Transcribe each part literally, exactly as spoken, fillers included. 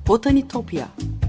Botanitopya.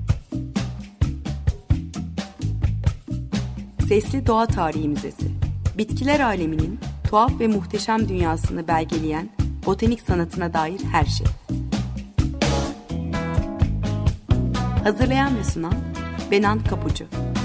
Sesli Doğa Tarihi Müzesi. Bitkiler aleminin tuhaf ve muhteşem dünyasını belgeleyen botanik sanatına dair her şey. Hazırlayan ve sunan Benan Kapucu.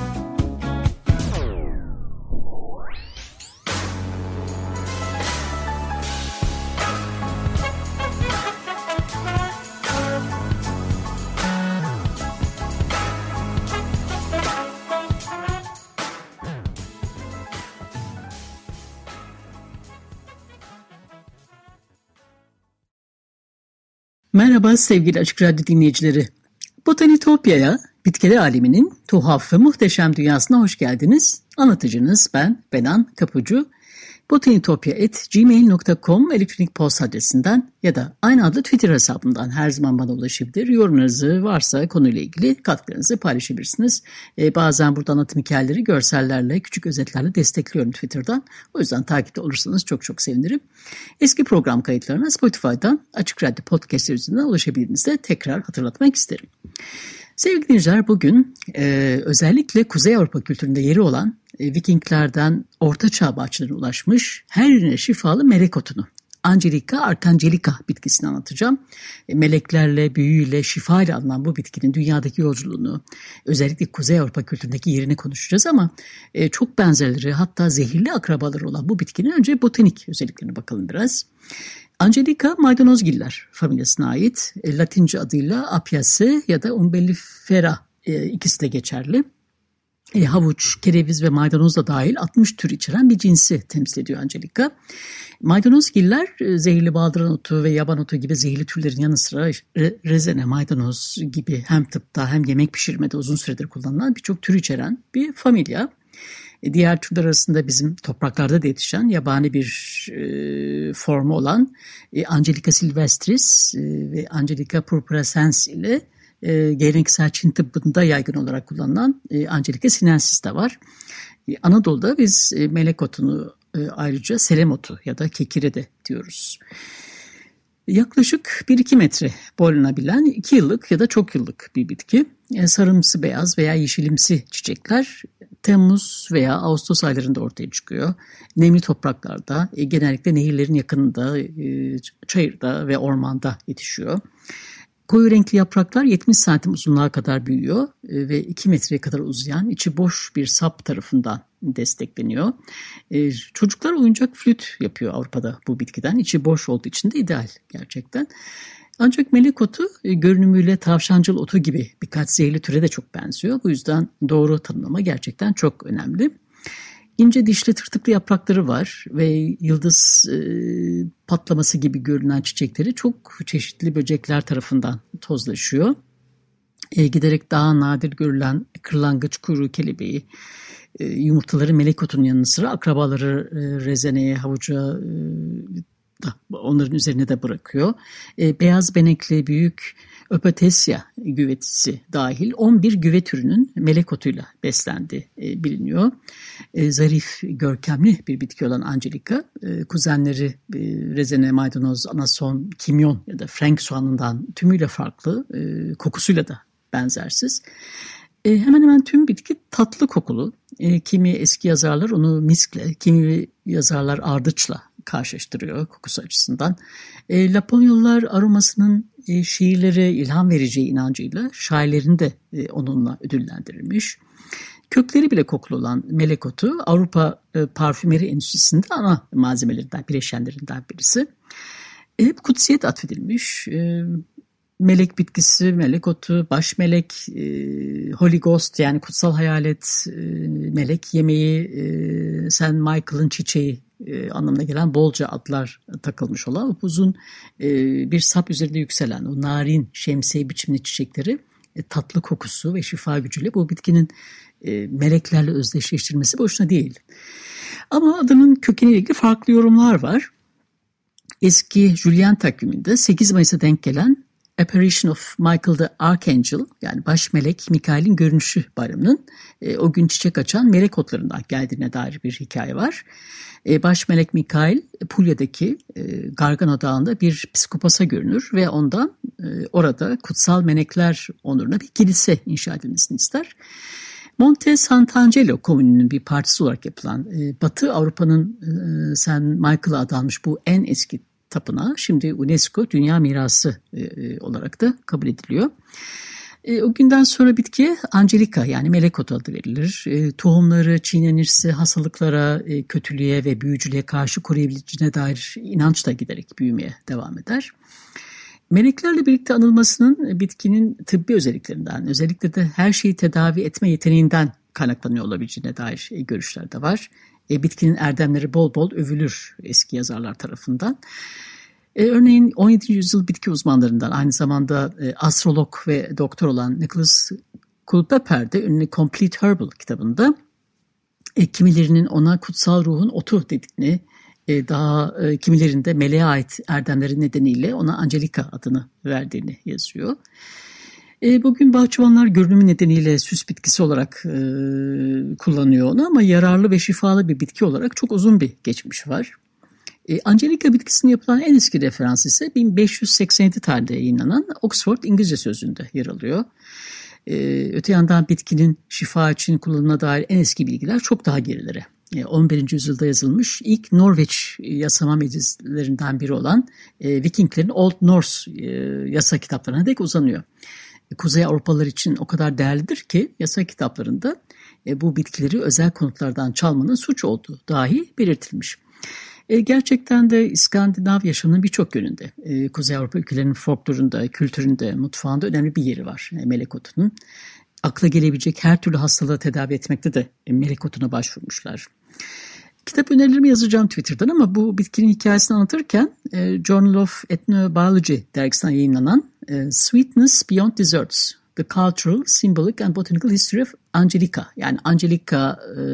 Merhaba sevgili Açık Radyo dinleyicileri. Botanitopya'ya, bitkiler aleminin tuhaf ve muhteşem dünyasına hoş geldiniz. Anlatıcınız ben, Benan Kapucu. botanitopya at gmail nokta com elektronik posta adresinden ya da aynı adlı Twitter hesabından her zaman bana ulaşabilir. Yorumlarınızı varsa konuyla ilgili katkılarınızı paylaşabilirsiniz. Ee, bazen burada anlatım hikayeleri görsellerle, küçük özetlerle destekliyorum Twitter'dan. O yüzden takipte olursanız çok çok sevinirim. Eski program kayıtlarına Spotify'dan Açık Radyo Podcast üzerinden ulaşabildiğinizde de tekrar hatırlatmak isterim. Sevgili dinleyiciler, bugün e, özellikle Kuzey Avrupa kültüründe yeri olan e, Vikinglerden Orta Çağ bahçelerine ulaşmış her yerine şifalı melek otunu, Angelica arcangelica bitkisini anlatacağım. E, meleklerle, büyüyle, şifayla anılan bu bitkinin dünyadaki yolculuğunu, özellikle Kuzey Avrupa kültüründeki yerini konuşacağız ama e, çok benzerleri, hatta zehirli akrabaları olan bu bitkinin önce botanik özelliklerine bakalım biraz. Angelica maydanozgiller familyasına ait, e, Latince adıyla Apiaceae ya da Umbellifera e, ikisi de geçerli. E, havuç, kereviz ve maydanoz da dahil altmış tür içeren bir cinsi temsil ediyor Angelica. Maydanozgiller e, zehirli baldıran otu ve yaban otu gibi zehirli türlerin yanı sıra re, rezene, maydanoz gibi hem tıpta hem yemek pişirmede uzun süredir kullanılan birçok tür içeren bir familya. Diğer türler arasında bizim topraklarda da yetişen yabani bir e, formu olan e, Angelica silvestris e, ve Angelica purpurescens ile e, geleneksel Çin tıbbında yaygın olarak kullanılan e, Angelica sinensis de var. E, Anadolu'da biz e, melek otunu e, ayrıca serem otu ya da kekire de diyoruz. Yaklaşık bir iki metre boylanabilen iki yıllık ya da çok yıllık bir bitki. Sarımsı beyaz veya yeşilimsi çiçekler Temmuz veya Ağustos aylarında ortaya çıkıyor. Nemli topraklarda, genellikle nehirlerin yakınında, çayırda ve ormanda yetişiyor. Koyu renkli yapraklar yetmiş santim uzunluğa kadar büyüyor ve iki metreye kadar uzayan, içi boş bir sap tarafından destekleniyor. Ee, çocuklar oyuncak flüt yapıyor Avrupa'da bu bitkiden. İçi boş olduğu için de ideal gerçekten. Ancak melek otu e, görünümüyle tavşancıl otu gibi birkaç zehirli türe de çok benziyor. Bu yüzden doğru tanımlama gerçekten çok önemli. İnce dişli tırtıklı yaprakları var ve yıldız e, patlaması gibi görünen çiçekleri çok çeşitli böcekler tarafından tozlaşıyor. E, giderek daha nadir görülen kırlangıç kuyruğu kelebeği, e, yumurtaları melek otunun yanı sıra akrabaları e, rezeneye, havuca e, da onların üzerine de bırakıyor. E, beyaz benekli büyük Öpatesya güvetisi dahil on bir güve türünün melek otuyla beslendiği e, biliniyor. E, zarif, görkemli bir bitki olan Angelica, e, kuzenleri e, rezene, maydanoz, anason, kimyon ya da frank soğanından tümüyle farklı, e, kokusuyla da benzersiz. E, hemen hemen tüm bitki tatlı kokulu. E, kimi eski yazarlar onu miskle, kimi yazarlar ardıçla karşılaştırıyor kokusu açısından. E, Laponyalılar aromasının e, şiirlere ilham vereceği inancıyla şairlerini de e, onunla ödüllendirilmiş. Kökleri bile kokulu olan melek otu Avrupa e, parfümeri endüstrisinde ana malzemelerinden, bileşenlerinden birisi. E, hep kutsiyet atfedilmiş. E, melek bitkisi, melek otu, baş melek, e, Holy Ghost yani kutsal hayalet, e, melek yemeği, e, Saint Michael'ın çiçeği e, anlamına gelen bolca adlar takılmış olan uzun e, bir sap üzerinde yükselen o narin şemsiye biçimli çiçekleri e, tatlı kokusu ve şifa gücüyle bu bitkinin e, meleklerle özdeşleştirmesi boşuna değil. Ama adının kökeniyle ilgili farklı yorumlar var. Eski Julian takviminde sekiz Mayıs'a denk gelen Apparition of Michael the Archangel, yani baş melek Mikail'in görünüşü bayramının e, o gün çiçek açan melek otlarından geldiğine dair bir hikaye var. E, baş melek Mikail Pulya'daki e, Gargano Dağı'nda bir psikopasa görünür ve ondan e, orada kutsal melekler onuruna bir kilise inşa edilmesini ister. Monte Sant'Angelo komününün bir parçası olarak yapılan e, Batı Avrupa'nın e, Saint Michael'a adanmış bu en eski tapınağı şimdi UNESCO Dünya Mirası e, olarak da kabul ediliyor. E, o günden sonra bitkiye Angelica yani melek otu adı verilir. E, tohumları çiğnenirse hastalıklara, e, kötülüğe ve büyücülüğe karşı koruyabileceğine dair inanç da giderek büyümeye devam eder. Meleklerle birlikte anılmasının bitkinin tıbbi özelliklerinden, özellikle de her şeyi tedavi etme yeteneğinden kaynaklanıyor olabileceğine dair görüşler de var. E, bitkinin erdemleri bol bol övülür eski yazarlar tarafından. E, örneğin on yedinci yüzyıl bitki uzmanlarından aynı zamanda e, astrolog ve doktor olan Nicholas Culpeper de ünlü Complete Herbal kitabında e, kimilerinin ona kutsal ruhun otu dediğini, e, daha e, kimilerinde meleğe ait erdemleri nedeniyle ona Angelica adını verdiğini yazıyor. E, bugün bahçıvanlar görünümü nedeniyle süs bitkisi olarak e, kullanıyor onu ama yararlı ve şifalı bir bitki olarak çok uzun bir geçmiş var. E, Angelica bitkisine yapılan en eski referans ise bin beş yüz seksen yedi tarihinde yayınlanan Oxford İngilizce Sözlüğü'nde yer alıyor. E, öte yandan bitkinin şifa için kullanımına dair en eski bilgiler çok daha gerilere. E, on birinci yüzyılda yazılmış ilk Norveç yasama meclislerinden biri olan e, Vikinglerin Old Norse e, yasa kitaplarına dek uzanıyor. Kuzey Avrupalılar için o kadar değerlidir ki yasa kitaplarında e, bu bitkileri özel konutlardan çalmanın suç olduğu dahi belirtilmiş. E, gerçekten de İskandinav yaşamının birçok yönünde e, Kuzey Avrupa ülkelerinin folklorunda, kültüründe, mutfağında önemli bir yeri var e, melek otunun. Akla gelebilecek her türlü hastalığı tedavi etmekte de e, melek otuna başvurmuşlar. Kitap önerilerimi yazacağım Twitter'dan ama bu bitkinin hikayesini anlatırken e, Journal of Ethnobiology dergisinden yayınlanan e, Sweetness Beyond Desserts, The Cultural, Symbolic and Botanical History of Angelica, yani Angelica e,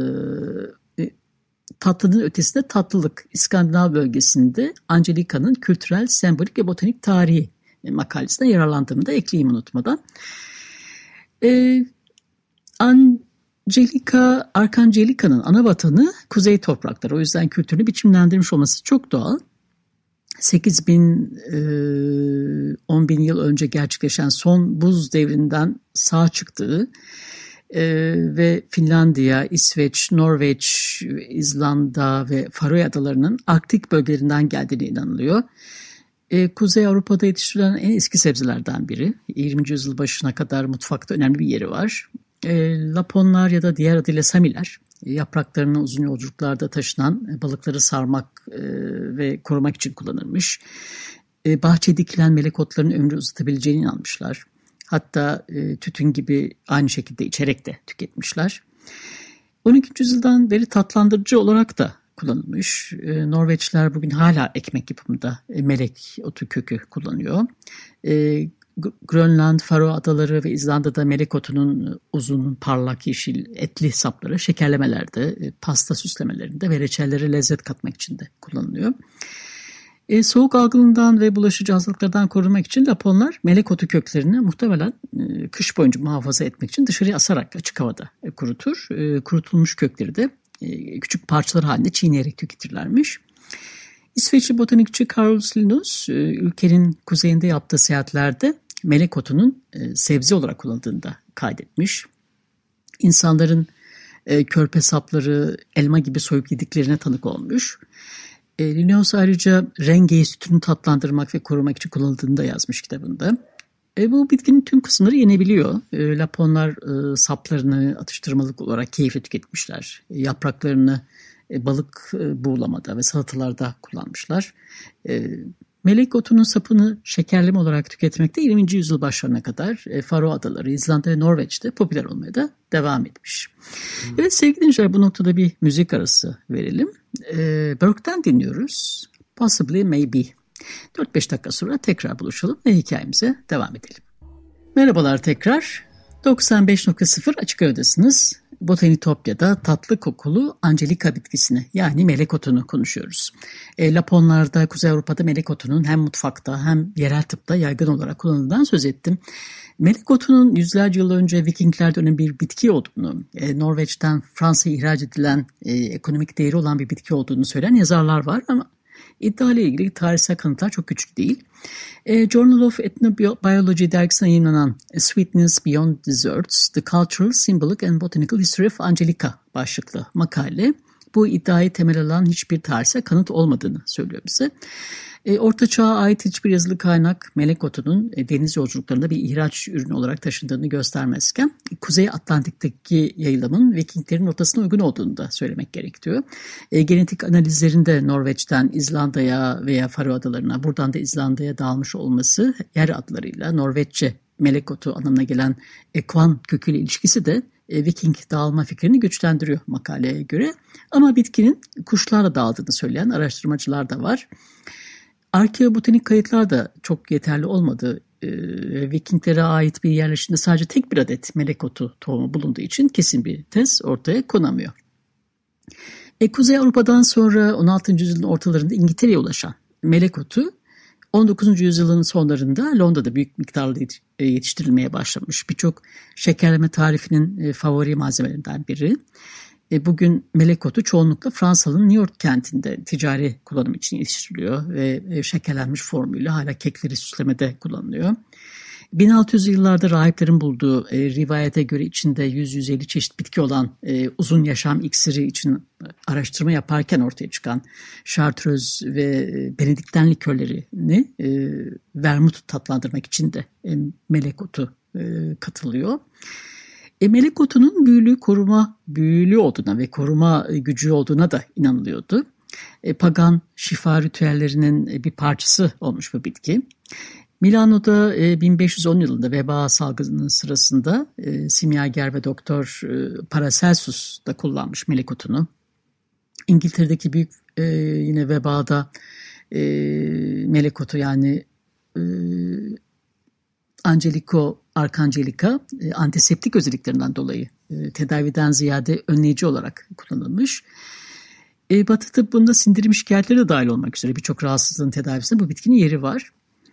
e, tatlının ötesinde tatlılık, İskandinav bölgesinde Angelica'nın kültürel, sembolik ve botanik tarihi e, makalesine yararlandığımı da ekleyeyim unutmadan. E, Angelica, Arkangelica'nın ana vatanı kuzey toprakları. O yüzden kültürünü biçimlendirmiş olması çok doğal. sekiz bin on bin yıl önce gerçekleşen son buz devrinden sağ çıktığı e, ve Finlandiya, İsveç, Norveç, İzlanda ve Faroe Adaları'nın Arktik bölgelerinden geldiğine inanılıyor. E, Kuzey Avrupa'da yetiştirilen en eski sebzelerden biri. yirminci yüzyıl başına kadar mutfakta önemli bir yeri var. E, Laponlar ya da diğer adıyla Samiler, e, yapraklarını uzun yolculuklarda taşınan e, balıkları sarmak e, ve korumak için kullanılmış. E, bahçeye dikilen melek otlarının ömrü uzatabileceğine inanmışlar. Hatta e, tütün gibi aynı şekilde içerek de tüketmişler. on ikinci yüzyıldan beri tatlandırıcı olarak da kullanılmış. E, Norveçliler bugün hala ekmek yapımında e, melek otu kökü kullanıyor. E, Grönland, Faroe Adaları ve İzlanda'da melek otunun uzun, parlak, yeşil, etli sapları şekerlemelerde, pasta süslemelerinde ve reçellere lezzet katmak için de kullanılıyor. E, soğuk algınlığından ve bulaşıcı hastalıklardan korunmak için Laponlar melek otu köklerini muhtemelen e, kış boyunca muhafaza etmek için dışarıya asarak açık havada e, kurutur. E, kurutulmuş kökleri de e, küçük parçalar halinde çiğneyerek tüketirlermiş. İsveçli botanikçi Carolus Linnaeus ülkenin kuzeyinde yaptığı seyahatlerde melek otunun sebze olarak kullanıldığını da kaydetmiş. İnsanların körpe sapları, elma gibi soyup yediklerine tanık olmuş. Linnaeus ayrıca rengeyi sütünü tatlandırmak ve korumak için kullanıldığını da yazmış kitabında. E, bu bitkinin tüm kısımları yenebiliyor. E, Laponlar e, saplarını atıştırmalık olarak keyifle tüketmişler. E, yapraklarını e, balık e, buğulamada ve salatalarda kullanmışlar. E, melek otunun sapını şekerleme olarak tüketmekte yirminci yüzyıl başlarına kadar e, Faroe Adaları, İzlanda ve Norveç'te popüler olmaya da devam etmiş. Hmm. Evet sevgili dinleyiciler, bu noktada bir müzik arası verelim. E, Burke'den dinliyoruz. Possibly Maybe. dört beş dakika sonra tekrar buluşalım ve hikayemize devam edelim. Merhabalar tekrar. doksan beş nokta sıfır Açık Radyo'dasınız. Botanitopya'da tatlı kokulu Angelica bitkisini yani melek otunu konuşuyoruz. E, Laponlarda, Kuzey Avrupa'da melek otunun hem mutfakta hem yerel tıpta yaygın olarak kullanıldığından söz ettim. Melek otunun yüzlerce yıl önce Vikingler dönemi bir bitki olduğunu, e, Norveç'ten Fransa'ya ihraç edilen e, ekonomik değeri olan bir bitki olduğunu söyleyen yazarlar var ama iddia ile ilgili tarihsel kanıtlar çok küçük değil. E, Journal of Ethnobiology dergisine yayınlanan Sweetness Beyond Desserts, The Cultural, Symbolic and Botanical History of Angelica başlıklı makale bu iddiayı temel alan hiçbir tarihsel kanıt olmadığını söylüyor bize. E, Orta Çağ'a ait hiçbir yazılı kaynak melek otunun e, deniz yolculuklarında bir ihraç ürünü olarak taşındığını göstermezken Kuzey Atlantik'teki yayılımın Vikinglerin rotasına uygun olduğunu da söylemek gerekiyor. E, genetik analizlerinde Norveç'ten İzlanda'ya veya Faroe Adalarına, buradan da İzlanda'ya dağılmış olması yer adlarıyla Norveççe melek otu anlamına gelen ekvan köküyle ilişkisi de e, Viking dağılma fikrini güçlendiriyor makaleye göre. Ama bitkinin kuşlarla dağıldığını söyleyen araştırmacılar da var. Arkeobotanik kayıtlar da çok yeterli olmadı. Ee, Vikinglere ait bir yerleşimde sadece tek bir adet melek otu tohumu bulunduğu için kesin bir tez ortaya konamıyor. E, Kuzey Avrupa'dan sonra on altıncı yüzyılın ortalarında İngiltere'ye ulaşan melek otu on dokuzuncu yüzyılın sonlarında Londra'da büyük miktarda yetiştirilmeye başlamış. Birçok şekerleme tarifinin favori malzemelerinden biri. Bugün melek otu çoğunlukla Fransa'nın New York kentinde ticari kullanım için yetiştiriliyor ve şekerlenmiş formuyla hala kekleri süslemede kullanılıyor. bin altı yüzlü yıllarda rahiplerin bulduğu e, rivayete göre içinde yüz yüz elli çeşit bitki olan e, uzun yaşam iksiri için araştırma yaparken ortaya çıkan Chartreuse ve Benedikten likörlerini e, vermut tatlandırmak için de e, melek otu e, katılıyor. E, melek otunun büyülü koruma büyülü olduğuna ve koruma gücü olduğuna da inanılıyordu. E, pagan şifa ritüellerinin bir parçası olmuş bu bitki. Milano'da e, bin beş yüz on yılında veba salgının sırasında e, simyager ve doktor e, Paracelsus da kullanmış melek otunu. İngiltere'deki büyük e, yine vebada e, melek otu yani e, Angelico Arcangelica e, antiseptik özelliklerinden dolayı e, tedaviden ziyade önleyici olarak kullanılmış. E, Batı tıbbında sindirim şikayetleri de dahil olmak üzere birçok rahatsızlığın tedavisinde bu bitkinin yeri var.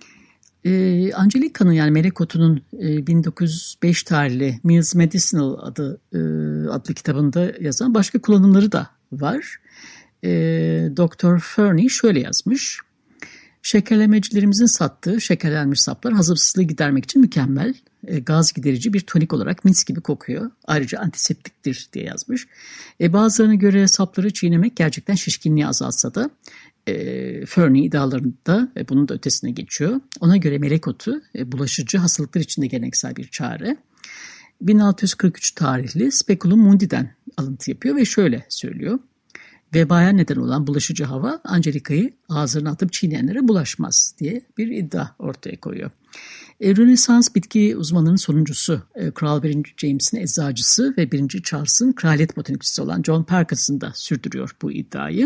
E, Angelica'nın yani melek otunun e, bin dokuz yüz beş tarihli Mills Medicinal adı e, adlı kitabında yazan başka kullanımları da var. E, doktor Fernie şöyle yazmış. Şekerlemecilerimizin sattığı şekerlenmiş saplar hazımsızlığı gidermek için mükemmel. E, gaz giderici bir tonik olarak mis gibi kokuyor. Ayrıca antiseptiktir diye yazmış. E, bazılarına göre sapları çiğnemek gerçekten şişkinliği azaltsa da e, Fernie iddialarında e, bunun da ötesine geçiyor. Ona göre melek otu e, bulaşıcı hastalıklar için de geleneksel bir çare. bin altı yüz kırk üç tarihli Speculum Mundi'den alıntı yapıyor ve şöyle söylüyor. Vebaya neden olan bulaşıcı hava Angelica'yı ağzına atıp çiğneyenlere bulaşmaz diye bir iddia ortaya koyuyor. E, Rönesans bitki uzmanının sonuncusu e, Kral birinci James'in eczacısı ve birinci Charles'ın kraliyet botanikçisi olan John Parkinson da sürdürüyor bu iddiayı.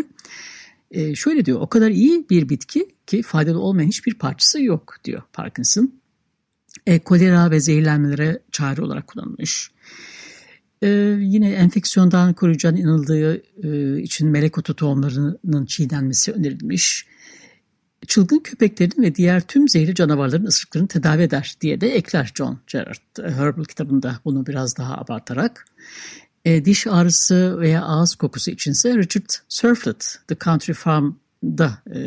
E, şöyle diyor, o kadar iyi bir bitki ki faydalı olmayan hiçbir parçası yok diyor Parkinson. E, kolera ve zehirlenmelere çare olarak kullanılmış. Ee, yine enfeksiyondan koruyacağına inanıldığı e, için melek otu tohumlarının çiğnenmesi önerilmiş. Çılgın köpeklerin ve diğer tüm zehirli canavarların ısırıklarını tedavi eder diye de ekler John Gerard Herbal kitabında bunu biraz daha abartarak. E, diş ağrısı veya ağız kokusu içinse Richard Surflet The Country Farm'da e,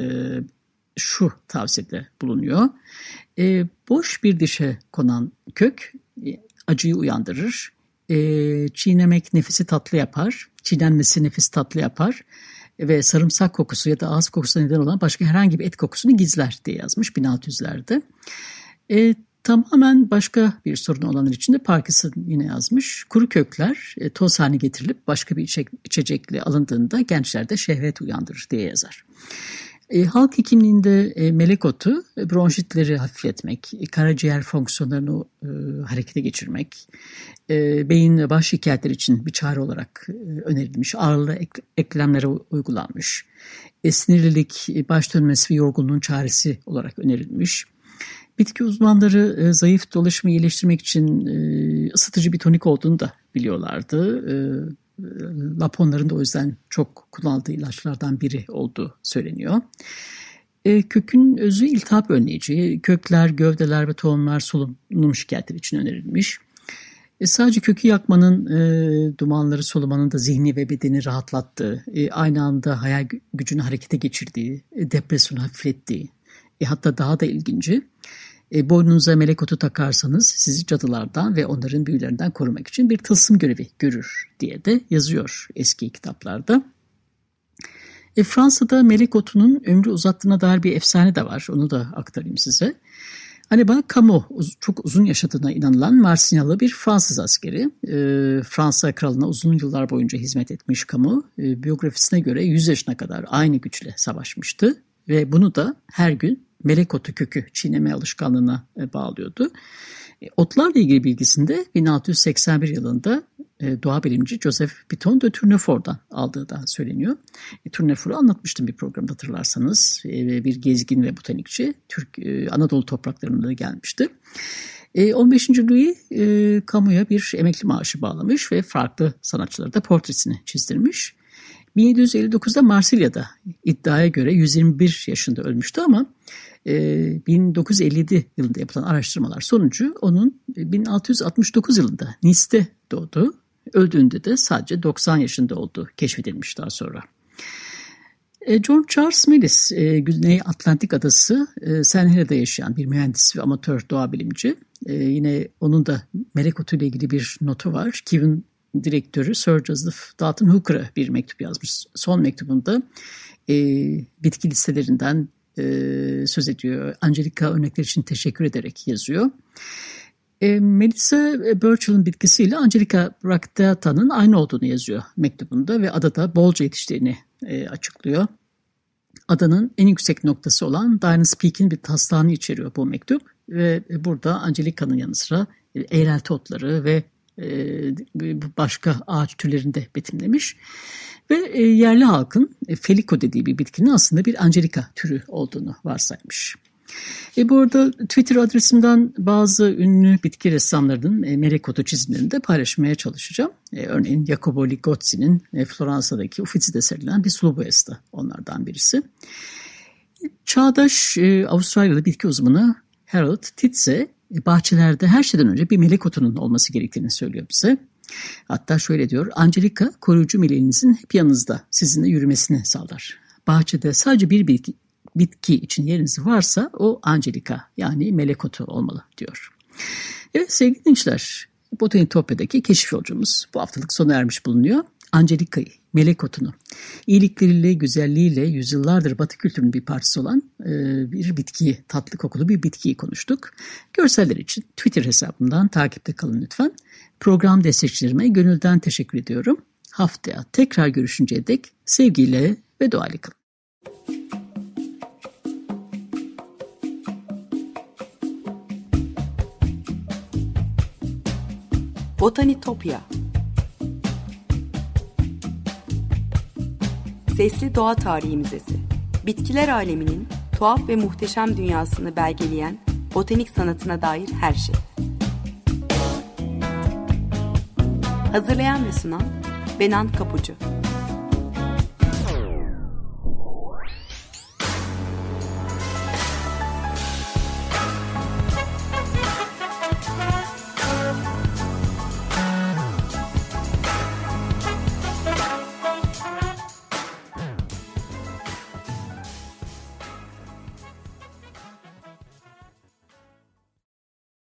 şu tavsiyede bulunuyor. E, boş bir dişe konan kök e, acıyı uyandırır. E, çiğnemek nefesi tatlı yapar, çiğnenmesi nefesi tatlı yapar ve sarımsak kokusu ya da ağız kokusuna neden olan başka herhangi bir et kokusunu gizler diye yazmış bin altı yüzlerde. E, tamamen başka bir sorun olanlar için de Parkinson yine yazmış. Kuru kökler e, toz haline getirilip başka bir içecek, içecekle alındığında gençlerde şehvet uyandırır diye yazar. E, halk hekimliğinde e, melek otu e, bronşitleri hafifletmek, e, karaciğer fonksiyonlarını e, harekete geçirmek, e, beyin ve baş şikayetleri için bir çare olarak e, önerilmiş, ağırlı ek, eklemlere uygulanmış, e, sinirlilik, e, baş dönmesi ve yorgunluğun çaresi olarak önerilmiş. Bitki uzmanları e, zayıf dolaşımı iyileştirmek için e, ısıtıcı bir tonik olduğunu da biliyorlardı. E, Laponların da o yüzden çok kullandığı ilaçlardan biri olduğu söyleniyor. E, kökün özü iltihap önleyici. Kökler, gövdeler ve tohumlar solunum şikayetleri için önerilmiş. E, sadece kökü yakmanın, e, dumanları solumanın da zihni ve bedeni rahatlattığı, e, aynı anda hayal gücünü harekete geçirdiği, e, depresyonu hafiflettiği, e, hatta daha da ilginci, e, boynunuza melek otu takarsanız sizi cadılardan ve onların büyülerinden korumak için bir tılsım görevi görür diye de yazıyor eski kitaplarda. E, Fransa'da melek otunun ömrü uzattığına dair bir efsane de var. Onu da aktarayım size. Annibal Camus çok uzun yaşadığına inanılan Marsinyalı bir Fransız askeri. E, Fransa kralına uzun yıllar boyunca hizmet etmiş Camus. E, biyografisine göre yüz yaşına kadar aynı güçle savaşmıştı. Ve bunu da her gün melek otu kökü çiğneme alışkanlığına e, bağlıyordu. E, otlarla ilgili bilgisinde bin altı yüz seksen bir yılında e, doğa bilimci Joseph Piton de Tournefort'dan aldığı da söyleniyor. E, Tournefort'u anlatmıştım bir programda hatırlarsanız. E, bir gezgin ve botanikçi Türk e, Anadolu topraklarına da gelmişti. E, on beşinci Louis e, Camus'a bir emekli maaşı bağlamış ve farklı sanatçılara da portresini çizdirmiş. bin yedi yüz elli dokuzda Marsilya'da iddiaya göre yüz yirmi bir yaşında ölmüştü ama bin dokuz yüz elli yedi yılında yapılan araştırmalar sonucu onun bin altı yüz altmış dokuz yılında Nice'te doğdu. Öldüğünde de sadece doksan yaşında olduğu keşfedilmiş daha sonra. John Charles Millis, Güney Atlantik adası Saint Helene'de yaşayan bir mühendis ve amatör doğa bilimci. Yine onun da melek otu ile ilgili bir notu var. Kevin direktörü Sir Joseph Dalton Hooker'a bir mektup yazmış. Son mektubunda e, bitki listelerinden e, söz ediyor. Angelica örnekler için teşekkür ederek yazıyor. E, Melissa Burchell'ın bitkisiyle Angelica bracteata'nın aynı olduğunu yazıyor mektubunda ve adada bolca yetiştiğini e, açıklıyor. Adanın en yüksek noktası olan Dinah's Peak'in bir taslağını içeriyor bu mektup ve burada Angelica'nın yanı sıra e, eğrelti otları ve başka ağaç türlerini de betimlemiş. Ve yerli halkın Felico dediği bir bitkinin aslında bir Angelica türü olduğunu varsaymış. E bu arada Twitter adresimden bazı ünlü bitki ressamlarının e, melek otu çizimlerini de paylaşmaya çalışacağım. E, örneğin Jacopo Ligozzi'nin e, Floransa'daki Uffizi'de serilen bir sulu boyası da onlardan birisi. Çağdaş e, Avustralyalı bitki uzmanı Harold Titze bahçelerde her şeyden önce bir melek otunun olması gerektiğini söylüyor bize. Hatta şöyle diyor, Angelica koruyucu meleğinizin hep yanınızda sizinle yürümesini sağlar. Bahçede sadece bir bitki, bitki için yeriniz varsa o Angelica yani melek otu olmalı diyor. Evet sevgili dinleyiciler, Botanitopya'daki keşif yolcumuz bu haftalık sona ermiş bulunuyor. Angelica'yı, melek otunu, iyilikleriyle, güzelliğiyle yüzyıllardır Batı kültürünün bir parçası olan e, bir bitkiyi, tatlı kokulu bir bitkiyi konuştuk. Görseller için Twitter hesabımdan takipte kalın lütfen. Program destekçilerime gönülden teşekkür ediyorum. Haftaya tekrar görüşünceye dek sevgiyle ve doğayla kalın. Botanitopya. Sesli Doğa Tarihi Müzesi. Bitkiler aleminin tuhaf ve muhteşem dünyasını belgeleyen botanik sanatına dair her şey. Hazırlayan ve sunan Benan Kapucu.